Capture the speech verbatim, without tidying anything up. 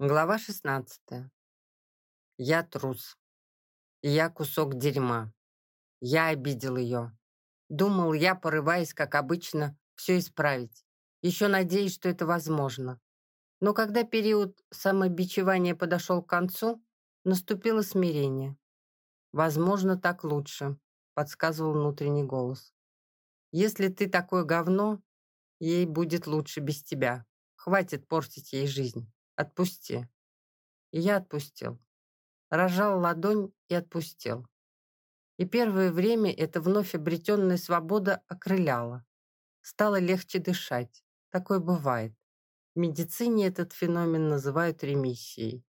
Глава шестнадцатая. Я трус. Я кусок дерьма. Я обидел ее. Думал, я, порываясь, как обычно, все исправить. Еще надеюсь, что это возможно. Но когда период самобичевания подошел к концу, наступило смирение. «Возможно, так лучше», — подсказывал внутренний голос. «Если ты такое говно, ей будет лучше без тебя. Хватит портить ей жизнь. Отпусти». И я отпустил. Разжал ладонь и отпустил. И первое время эта вновь обретенная свобода окрыляла. Стало легче дышать. Такое бывает. В медицине этот феномен называют ремиссией.